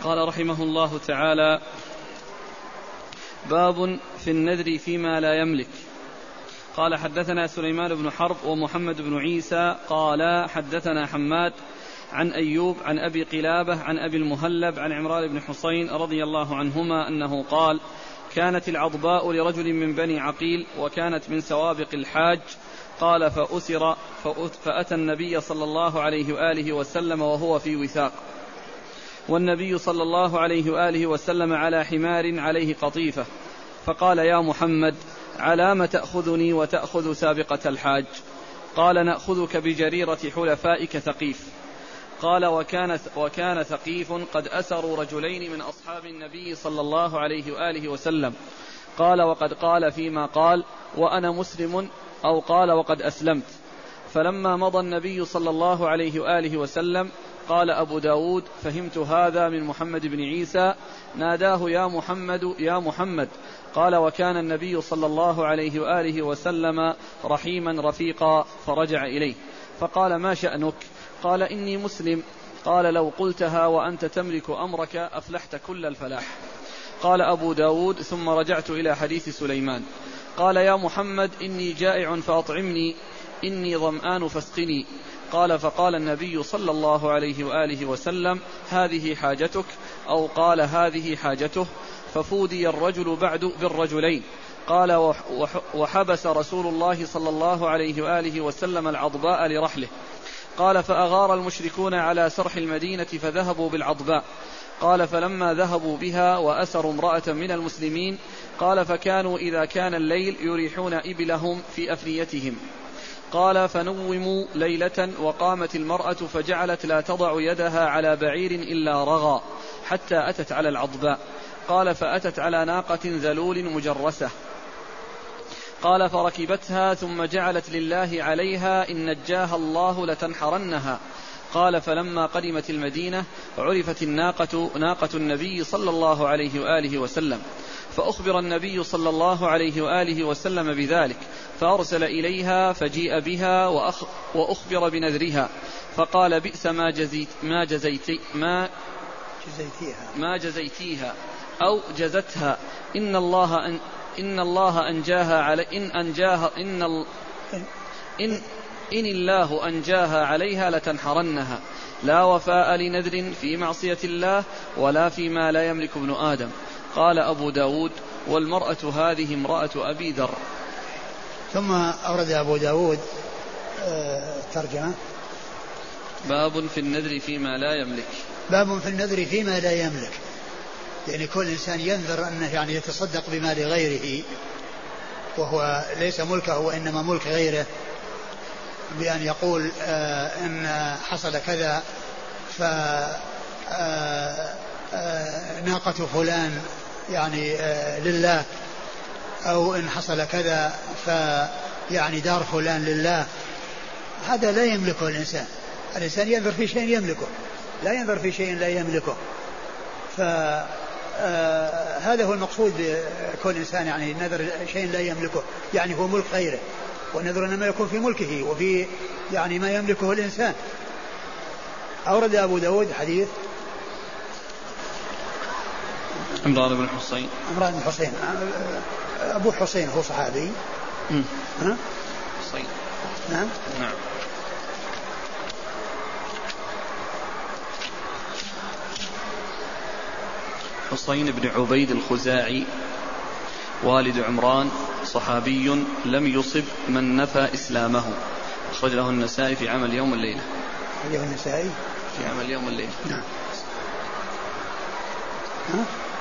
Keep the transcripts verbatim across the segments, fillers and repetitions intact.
قال رحمه الله تعالى: باب في النذر فيما لا يملك. قال: حدثنا سليمان بن حرب ومحمد بن عيسى قال: حدثنا حماد عن أيوب عن أبي قلابة عن أبي المهلب عن عمران بن حصين رضي الله عنهما أنه قال: كانت العضباء لرجل من بني عقيل وكانت من سوابق الحاج. قال: فأسر فأتى النبي صلى الله عليه وآله وسلم وهو في وثاق، والنبي صلى الله عليه وآله وسلم على حمار عليه قطيفة، فقال: يا محمد، علام تأخذني وتأخذ سابقة الحاج؟ قال: نأخذك بجريرة حلفائك ثقيف. قال: وكان, وكان ثقيف قد أسروا رجلين من أصحاب النبي صلى الله عليه وآله وسلم. قال: وقد قال فيما قال: وأنا مسلم، أو قال: وقد أسلمت. فلما مضى النبي صلى الله عليه وآله وسلم قال أبو داود: فهمت هذا من محمد بن عيسى، ناداه: يا محمد يا محمد. قال: وكان النبي صلى الله عليه وآله وسلم رحيما رفيقا، فرجع إليه فقال: ما شأنك؟ قال: إني مسلم. قال: لو قلتها وأنت تملك أمرك أفلحت كل الفلاح. قال أبو داود: ثم رجعت إلى حديث سليمان. قال: يا محمد، إني جائع فأطعمني، إني ظمآن فاسقني. قال: فقال النبي صلى الله عليه وآله وسلم: هذه حاجتك، أو قال: هذه حاجته. ففودي الرجل بعد بالرجلين. قال: وحبس رسول الله صلى الله عليه وآله وسلم العضباء لرحله. قال: فأغار المشركون على سرح المدينة فذهبوا بالعضباء. قال: فلما ذهبوا بها وأسروا امرأة من المسلمين، قال: فكانوا إذا كان الليل يريحون إبلهم في أفنيتهم. قال: فنوموا ليلة، وقامت المرأة فجعلت لا تضع يدها على بعير إلا رغى حتى أتت على العضباء. قال: فأتت على ناقة ذلول مجرسة. قال: فركبتها ثم جعلت لله عليها: إن نجاها الله لتنحرنها. قال: فلما قدمت المدينة عرفت الناقة ناقة النبي صلى الله عليه وآله وسلم، فأخبر النبي صلى الله عليه وآله وسلم بذلك، فأرسل إليها فجيء بها وأخبر بنذرها، فقال: بئس ما جزيت ما جزيتي ما جزيتيها ما جزيتيها أو جزتها، إن الله أن إن الله أنجاها علي إن أنجاها إن ال إن إن الله أنجاها عليها لتنحرنها، لا وفاء لنذر في معصية الله ولا فيما لا يملك ابن آدم. قال أبو داود: والمرأة هذه امرأة أبي ذر. ثم أورد أبو داود الترجمة: باب في النذر فيما لا يملك. باب في النذر فيما لا يملك، يعني كل إنسان ينذر أنه يعني يتصدق بمال غيره وهو ليس ملكه وإنما ملك غيره، بأن يقول آه إن حصل كذا فناقة فلان يعني آه لله، أو إن حصل كذا فيعني دار فلان لله. هذا لا يملكه الإنسان. الإنسان ينذر في شيء يملكه، لا ينذر في شيء لا يملكه. فهذا هو المقصود بكل إنسان، يعني نذر شيء لا يملكه، يعني هو ملك غيره، والنذر إنما يكون في ملكه وفي يعني ما يملكه الإنسان. أورد أبو داود حديث عمران بن حصين. عمران بن حصين أبو حصين هو صحابي. ها؟ حصين. نعم. نعم. حصين بن عبيد الخزاعي والد عمران، صحابي لم يصب من نفى إسلامه، أخرج له النسائي في عمل يوم الليلة. أخرجه النسائي في عمل يوم الليلة. نعم. ها؟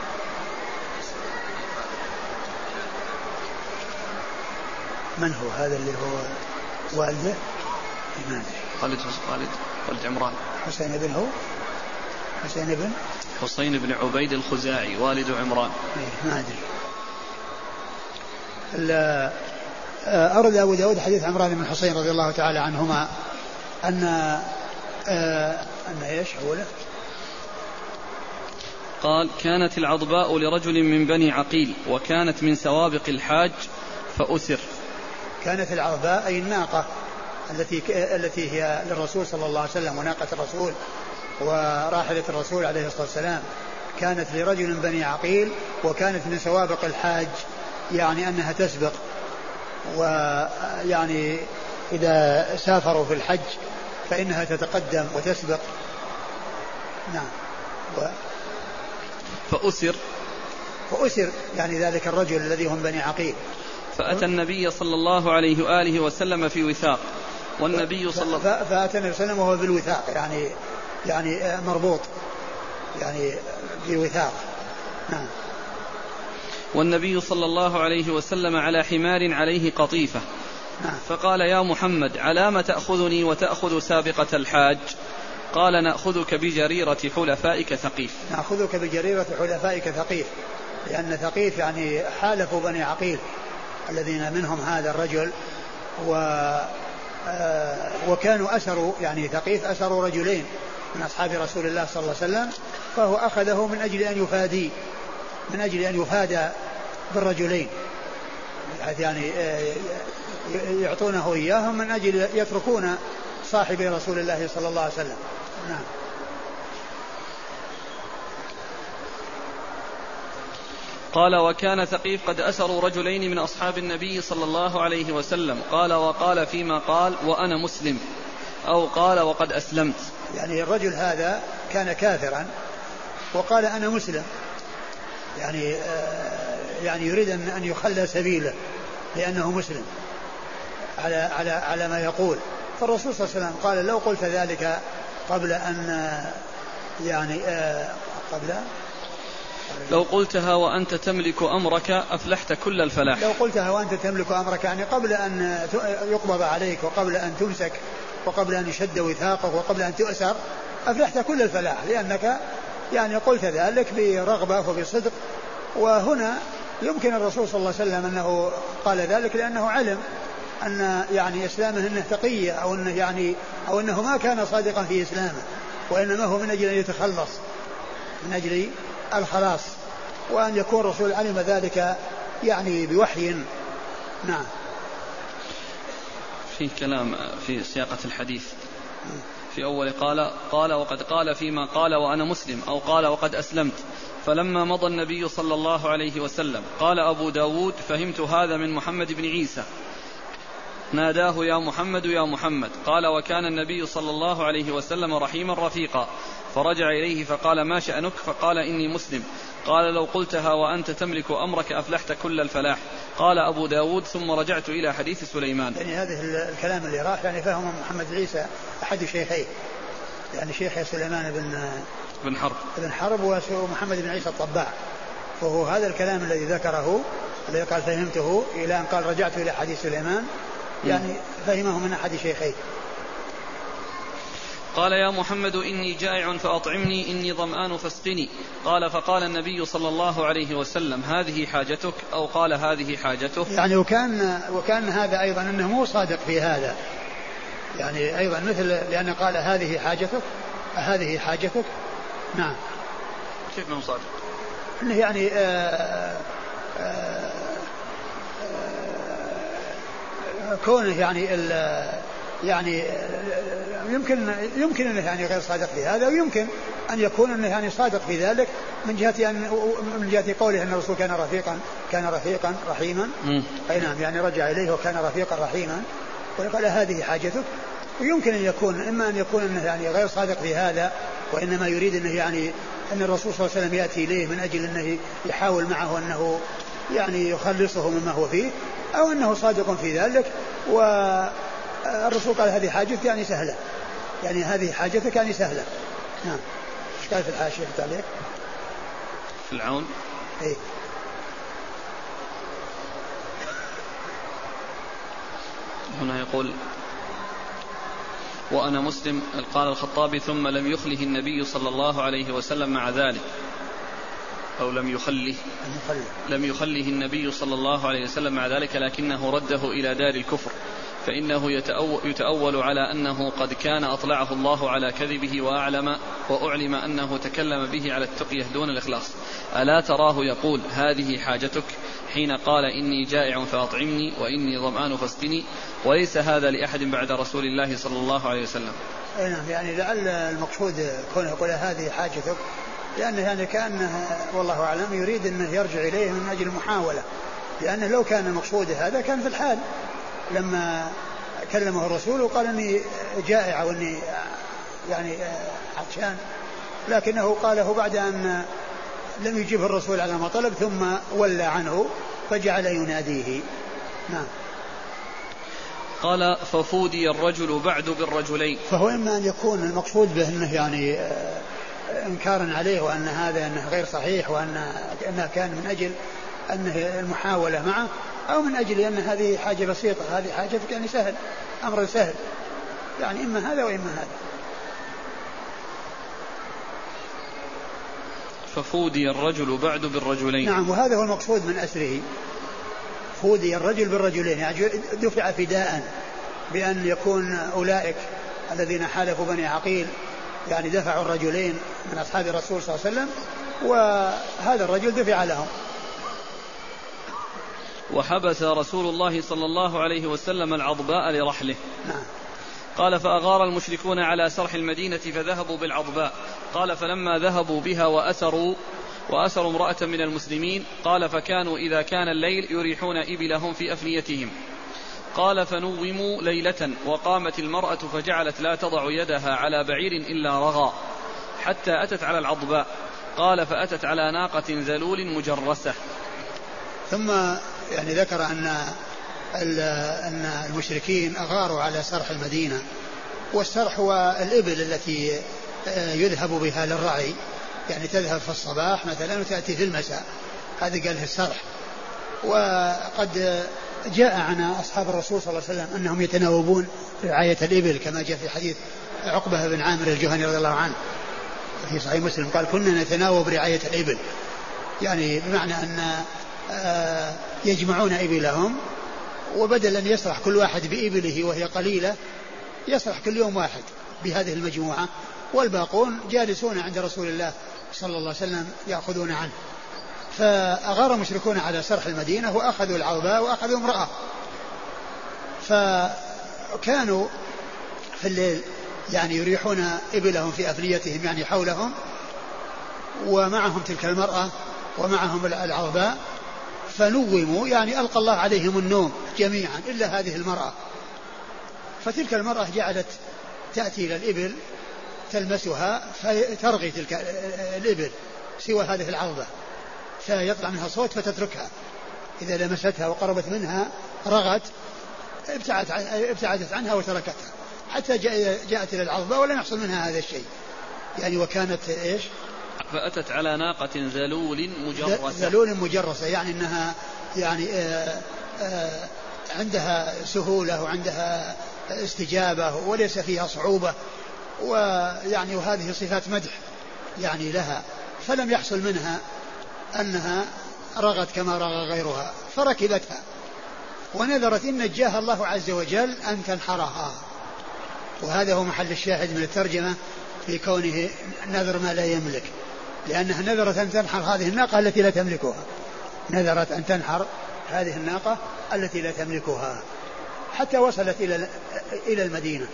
من هو هذا اللي هو والده؟ ما أدري. والد والد والد عمران. حسين بن هو حسين بن حسين بن عبيد الخزاعي والد عمران. ما أدري. أرد أبو داود حديث عمران بن حصين رضي الله تعالى عنهما أن أن إيش أوله؟ قال: كانت العضباء لرجل من بني عقيل وكانت من سوابق الحاج فأسر. كانت العضباء أي الناقة التي التي هي للرسول صلى الله عليه وسلم وناقة الرسول وراحلة الرسول عليه الصلاة والسلام، كانت لرجل بني عقيل، وكانت من سوابق الحاج، يعني أنها تسبق، ويعني إذا سافروا في الحج فإنها تتقدم وتسبق. نعم. و فأسر فأسر يعني ذلك الرجل الذي هم بني عقيل. فأتى النبي صلى الله عليه وآله وسلم في وثاق، والنبي صلى الله فأتى النبي صلى الله عليه وسلم وهو في الوثاق، يعني يعني مربوط يعني في وثاق. نعم. والنبي صلى الله عليه وسلم على حمار عليه قطيفة. نعم. فقال يا محمد علام تأخذني وتأخذ سابقة الحاج؟ قال نأخذك بجريرة حلفائك ثقيف. نأخذك بجريرة حلفائك ثقيف، لأن ثقيف يعني حالفوا بني عقيل الذين منهم هذا الرجل، و آه وكانوا أسروا، يعني ثقيف أسروا رجلين من أصحاب رسول الله صلى الله عليه وسلم، فهو أخذه من أجل أن يفادي من أجل أن يفادى بالرجلين، يعني يعطونه إياهم من أجل يتركون صاحب رسول الله صلى الله عليه وسلم. نعم. قال وكان ثقيف قد أسروا رجلين من أصحاب النبي صلى الله عليه وسلم. قال وقال فيما قال وأنا مسلم، أو قال وقد أسلمت. يعني الرجل هذا كان كافرا وقال أنا مسلم، يعني يعني يريد أن يخلى سبيله لأنه مسلم على على على ما يقول. فالرسول صلى الله عليه وسلم قال لو قلت ذلك قبل أن يعني قبل لو قلتها وأنت تملك أمرك أفلحت كل الفلاح. لو قلتها وأنت تملك أمرك يعني قبل أن يقبض عليك وقبل أن تمسك وقبل أن يشد وثاقك وقبل أن تؤسر أفلحت كل الفلاح، لأنك يعني قلت ذلك برغبة وبصدق. وهنا يمكن الرسول صلى الله عليه وسلم أنه قال ذلك لأنه علم أن يعني إسلامه أنه تقية، أو أنه يعني أو أنه ما كان صادقا في إسلامه، وإنما هو من أجل أن يتخلص، من أجل الخلاص، وأن يكون الرسول علم ذلك يعني بوحي. نعم. في كلام في سياقة الحديث في أول قال قال وقد قال فيما قال وأنا مسلم، أو قال وقد أسلمت. فلما مضى النبي صلى الله عليه وسلم قال أبو داود فهمت هذا من محمد بن عيسى، ناداه يا محمد يا محمد. قال وكان النبي صلى الله عليه وسلم رحيما رفيقا، فرجع إليه فقال ما شأنك؟ فقال إني مسلم. قال لو قلتها وأنت تملك أمرك أفلحت كل الفلاح. قال أبو داود ثم رجعت إلى حديث سليمان. يعني هذه الكلام اللي راح يعني فهم محمد بن عيسى أحد شيخيه، يعني شيخ سليمان بن بن حرب بن حرب ومحمد بن عيسى الطباع، وهو هذا الكلام الذي ذكره الذي قال فهمته إلى أن قال رجعت إلى حديث سليمان، يعني فهمه من أحد شيخيه. قال يا محمد إني جائع فأطعمني، إني ظمآن فاسقني. قال فقال النبي صلى الله عليه وسلم هذه حاجتك؟ أو قال هذه حاجته؟ يعني وكان وكان هذا أيضا أنه مو صادق في هذا، يعني أيضا مثل لأن قال هذه حاجتك هذه حاجتك. نعم. كيف مو صادق؟ إنه يعني آآ آآ كونه يعني يعني يمكن يمكن انه يعني غير صادق في هذا، ويمكن ان يكون انه يعني صادق في ذلك من جهه ان من جهه قوله ان الرسول كان رفيقا كان رفيقا رحيما. اي نعم، يعني رجع اليه وكان رفيقا رحيما وقال هذه حاجتك. ويمكن ان يكون اما ان يكون انه يعني غير صادق في هذا، وانما يريد انه يعني ان الرسول صلى الله عليه وسلم ياتي اليه من اجل انه يحاول معه انه يعني يخلصه مما هو فيه، او انه صادق في ذلك. والرسول قال هذه حاجتك يعني سهله، يعني هذه حاجتك يعني سهله. نعم. ايش قال في الحاشيه في التعليق؟ في العون. اي هنا يقول وأنا مسلم. قال الخطابي ثم لم يخله النبي صلى الله عليه وسلم مع ذلك، أو لم يخله لم يخله النبي صلى الله عليه وسلم مع ذلك، لكنه رده إلى دار الكفر، فإنه يتأول على أنه قد كان أطلعه الله على كذبه وأعلم وأعلم أنه تكلم به على التقية دون الإخلاص. ألا تراه يقول هذه حاجتك حين قال إني جائع فأطعمني وإني ظمآن فاسقني؟ وليس هذا لأحد بعد رسول الله صلى الله عليه وسلم. نعم، يعني لعل المقصود كونه يقول هذه حاجتك لأنه يعني كأنه والله أعلم يريد أنه يرجع إليه من أجل المحاولة، لأنه لو كان المقصود هذا كان في الحال لما كلمه الرسول وقال أني جائع وأني يعني عطشان، لكنه قاله بعد أن لم يجيبه الرسول على ما طلب ثم ولى عنه فجعل يناديه. نعم. قال ففودي الرجل بعد بالرجلين. فهو إما أن يكون المقصود به أنه يعني إنكارا عليه وأن هذا أنه غير صحيح وأنه كان من أجل أنه المحاولة معه، أو من أجل أن هذه حاجة بسيطة، هذه حاجة يعني سهل، أمر سهل، يعني إما هذا وإما هذا. ففودي الرجل بعد بالرجلين. نعم، وهذا هو المقصود من أسره، فودي الرجل بالرجلين، يعني دفع فداء بأن يكون أولئك الذين حالفوا بني عقيل يعني دفعوا الرجلين من أصحاب الرسول صلى الله عليه وسلم، وهذا الرجل دفع لهم. وحبس رسول الله صلى الله عليه وسلم العضباء لرحله. نعم. قال فأغار المشركون على سرح المدينة فذهبوا بالعضباء. قال فلما ذهبوا بها وأسروا وأسروا امرأة من المسلمين، قال فكانوا إذا كان الليل يريحون إبلهم في أفنيتهم. قال فنوموا ليلة وقامت المرأة فجعلت لا تضع يدها على بعير إلا رغى حتى أتت على العضباء. قال فأتت على ناقة ذلول مجرسة. ثم يعني ذكر أن أن المشركين أغاروا على سرح المدينة، والسرح هو الإبل التي يذهب بها للرعي، يعني تذهب في الصباح مثلا وتأتي في المساء، هذا قاله السرح. وقد جاء عن أصحاب الرسول صلى الله عليه وسلم أنهم يتناوبون رعاية الإبل كما جاء في حديث عقبة بن عامر الجهني رضي الله عنه في صحيح مسلم، قال كنا نتناوب رعاية الإبل، يعني بمعنى أن يجمعون إبلهم، وبدل أن يسرح كل واحد بإبله وهي قليلة يسرح كل يوم واحد بهذه المجموعة، والباقون جالسون عند رسول الله صلى الله عليه وسلم يأخذون عنه. فأغار المشركون على سرح المدينة وأخذوا العضباء وأخذوا امرأة، فكانوا في الليل يعني يريحون إبلهم في أفنيتهم يعني حولهم، ومعهم تلك المرأة ومعهم العضباء، فنوموا يعني ألقى الله عليهم النوم جميعا إلا هذه المرأة. فتلك المرأة جعلت تأتي إلى الإبل تلمسها فترغي تلك الإبل سوى هذه العضبة، فيطلع منها صوت فتتركها، إذا لمستها وقربت منها رغت ابتعدت عنها وتركتها حتى جاءت إلى العضبة ولم يحصل منها هذا الشيء يعني. وكانت إيش؟ فأتت على ناقة ذلول مجرسة. ذلول مجرسة يعني أنها يعني آآ آآ عندها سهولة وعندها استجابة وليس فيها صعوبة، ويعني وهذه صفات مدح يعني لها، فلم يحصل منها أنها رغت كما رغى غيرها، فركبتها ونذرت إن نجاها الله عز وجل أن تنحرها. وهذا هو محل الشاهد من الترجمة في كونه نذر ما لا يملك، لأنها نذرت أن تنحر هذه الناقة التي لا تملكها، نذرت أن تنحر هذه الناقة التي لا تملكها حتى وصلت إلى إلى المدينة.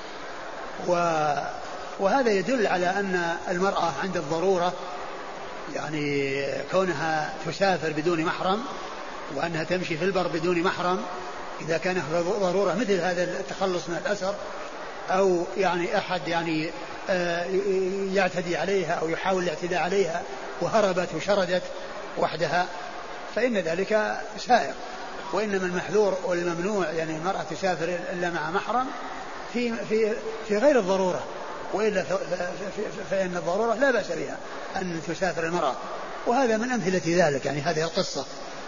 وهذا يدل على أن المرأة عند الضرورة يعني كونها تسافر بدون محرم وأنها تمشي في البر بدون محرم إذا كان ضرورة مثل هذا التخلص من الأسر، أو يعني أحد يعني يعتدي عليها أو يحاول الاعتداء عليها وهربت وشردت وحدها، فإن ذلك سائر. وإنما المحذور والممنوع يعني المرأة تسافر إلا مع محرم في في في غير الضرورة، وإلا فإن الضرورة لا بأس بها أن تسافر المرأة، وهذا من أمثلة ذلك يعني هذه القصة.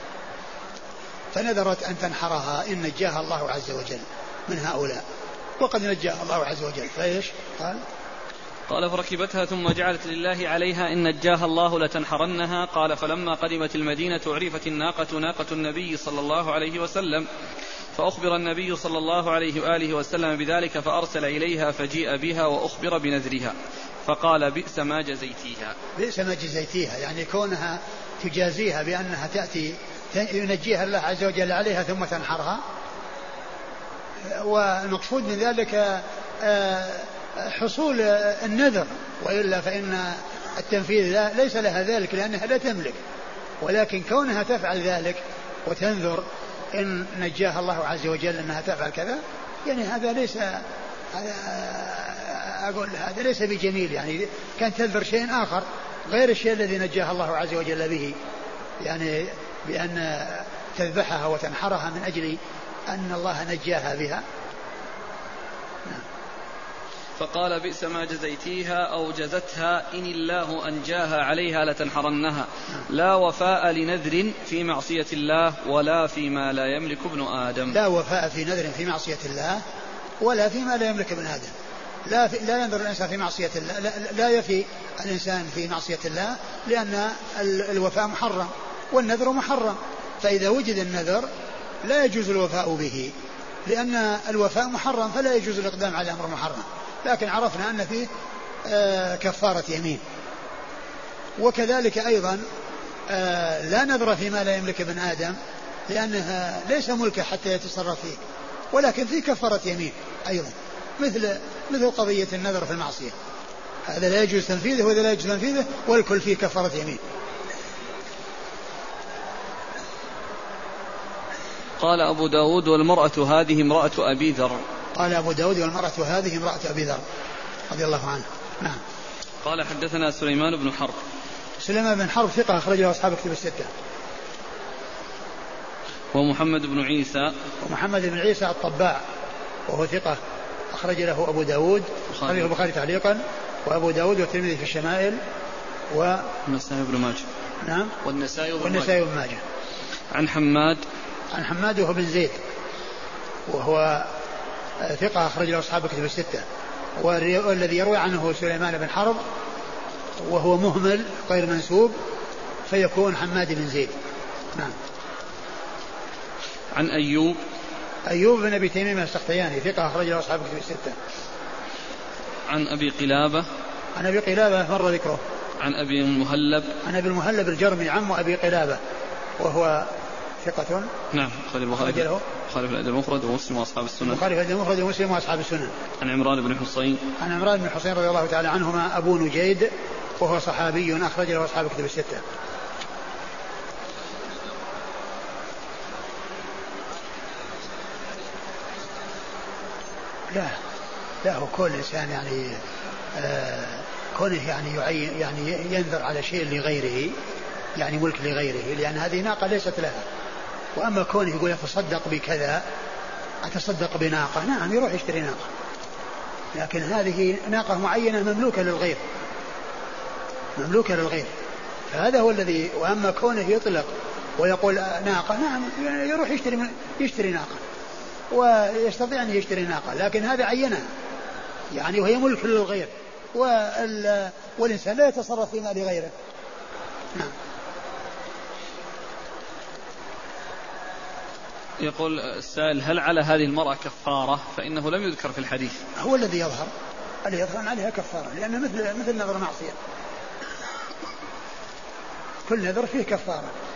فنذرت أن تنحرها إن نجاها الله عز وجل من هؤلاء، وقد نجاها الله عز وجل. فإيش قال؟ قال فركبتها ثم جعلت لله عليها إن نجاها الله لتنحرنها. قال فلما قدمت المدينة عرفت الناقة ناقة النبي صلى الله عليه وسلم، فأخبر النبي صلى الله عليه وآله وسلم بذلك فأرسل إليها فجيء بها وأخبر بنذرها، فقال بئس ما جزيتيها. بئس ما جزيتيها يعني كونها تجازيها بأنها تأتي ينجيها الله عز وجل عليها ثم تنحرها. والمقصود من ذلك حصول النذر، وإلا فإن التنفيذ لا ليس لها ذلك لأنها لا تملك، ولكن كونها تفعل ذلك وتنذر إن نجاها الله عز وجل أنها تفعل كذا، يعني هذا ليس أقول هذا ليس بجميل، يعني كان تنذر شيء آخر غير الشيء الذي نجاها الله عز وجل به، يعني بأن تذبحها وتنحرها من أجل أن الله نجاها بها. فقال بئس ما جزيتيها أو جزتها إن الله أنجاها عليها لتنحرنها، لا وفاء لنذر في معصية الله ولا فيما لا يملك ابن آدم. لا وفاء في نذر في معصية الله ولا فيما لا يملك ابن آدم. لا, في لا ينظر الإنسان في معصية الله، لا, لا يفي الإنسان في معصية الله، لأن الوفاء محرم والنذر محرم، فإذا وجد النذر لا يجوز الوفاء به، لأن الوفاء محرم فلا يجوز الإقدام على أمر محرم. لكن عرفنا أن فيه آه كفارة يمين. وكذلك أيضا آه لا نذر فيما لا يملك ابن آدم، لأنها ليس ملكه حتى يتصرف فيه، ولكن فيه كفارة يمين أيضا، مثل مثل قضية النذر في المعصية، هذا لا يجوز تنفيذه وهذا لا يجوز تنفيذه، والكل فيه كفارة يمين. قال أبو داود والمرأة هذه امرأة أبي ذر. قال أبو داود والمرأة هذه امرأة أبي ذر رضي الله عنه. نعم. قال حدثنا سليمان بن حرب. سليمان بن حرب ثقة أخرج له أصحاب الكتب الستة. ومحمد بن عيسى. ومحمد بن عيسى الطباع وهو ثقة أخرج له أبو داود أخرج له البخاري تعليقا وأبو داود والترمذي في الشمائل والنسائي بن ماجه. نعم. والنسائي بن والنسائي بن ماجه. عن حماد. عن حماد وهو بن زيد وهو ثقة أخرج له أصحاب الكتب الستة، والذي يروي عنه سليمان بن حرب وهو مهمل غير منسوب فيكون حماد بن زيد. نعم. عن أيوب. أيوب بن أبي تميم السختياني ثقة أخرج له أصحاب الكتب الستة. عن أبي قلابة. عن أبي قلابة مر ذكره. عن أبي المهلب. عن أبي المهلب الجرمي عم أبي قلابة وهو ثقة. نعم. خالد البخاري في الأدب المفرد ومسلم وأصحاب السنن. البخاري في الأدب المفرد ومسلم وأصحاب السنن. عن عمران بن حصين. عن عمران بن حصين رضي الله تعالى عنهما أبو نجيد وهو صحابي أخرج له أصحاب الكتب الستة. لا لا هو كل إنسان يعني آه كونه يعني يعين يعني ينذر على شيء لغيره، يعني ملك لغيره، لأن هذه ناقة ليست لها. وأما كونه يقول يتصدق بكذا، أتصدق بناقة، نعم يروح يشتري ناقة، لكن هذه ناقة معينة مملوكة للغير، مملوكة للغير، فهذا هو الذي. وأما كونه يطلق ويقول ناقة، نعم يروح يشتري يشتري ناقة ويستطيع أن يشتري ناقة، لكن هذا عينها يعني وهي ملك للغير، والإنسان لا يتصرف في مال غيره. نعم. يقول السائل هل على هذه المرأة كفارة؟ فإنه لم يذكر في الحديث. هو الذي يظهر الذي يظهر عليها كفارة، لأنه مثل مثل نذر معصية، كل نذر فيه كفارة.